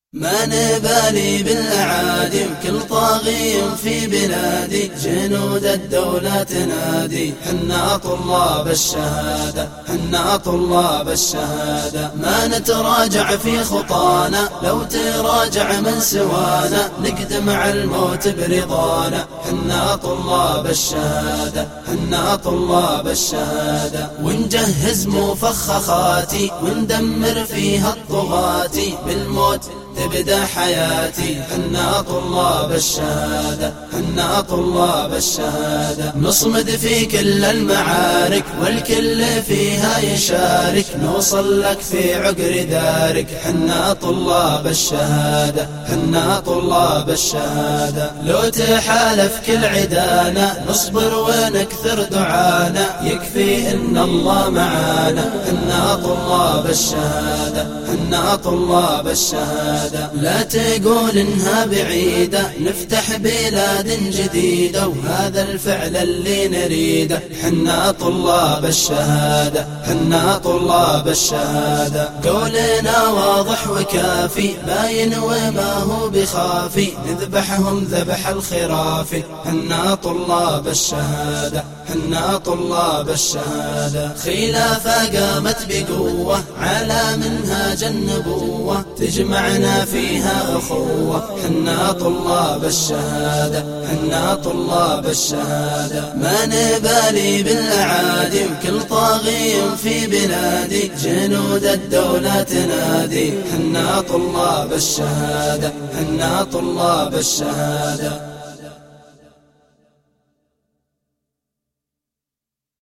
ما نبالي بالأعادي وكل طاغي في بلادي، جنود الدولة تنادي حنا طلاب الشهادة، حنا طلاب الشهادة. ما نتراجع في خطانا، لو تراجع من سوانا نقدم على الموت برضانا، حنا طلاب الشهادة، حنا طلاب الشهادة. ونجهز مفخخاتي وندمر فيها الطغاتي، بالموت تبدأ حياتي، حنا طلاب الشهادة، حنا طلاب الشهادة. نصمد في كل المعارك والكل فيها يشارك، نوصل لك في عقر دارك، حنا طلاب الشهادة، حنا طلاب الشهادة. لو تحالف كل عدانا نصبر ونكثر دعانا، يكفي إن الله معانا، حنا طلاب الشهادة، حنا طلاب الشهادة. لا تقول إنها بعيدة، نفتح بلاد جديدة وهذا الفعل اللي نريده، حنا طلاب الشهادة، حنا طلاب الشهادة. قولنا واضح وكافي باين وما هو بخافي، نذبحهم ذبح الخرافي، حنا طلاب الشهادة، حنا طلاب الشهادة. خلافة قامت بقوة على منهاج النبوة، تجمعنا فيها أخوة، حنا طلاب الشهادة، حنا طلاب الشهادة. ما نبالي بالأعادي وكل طاغي في بلادي، جنود الدولة تنادي حنا طلاب الشهادة، حنا طلاب الشهادة.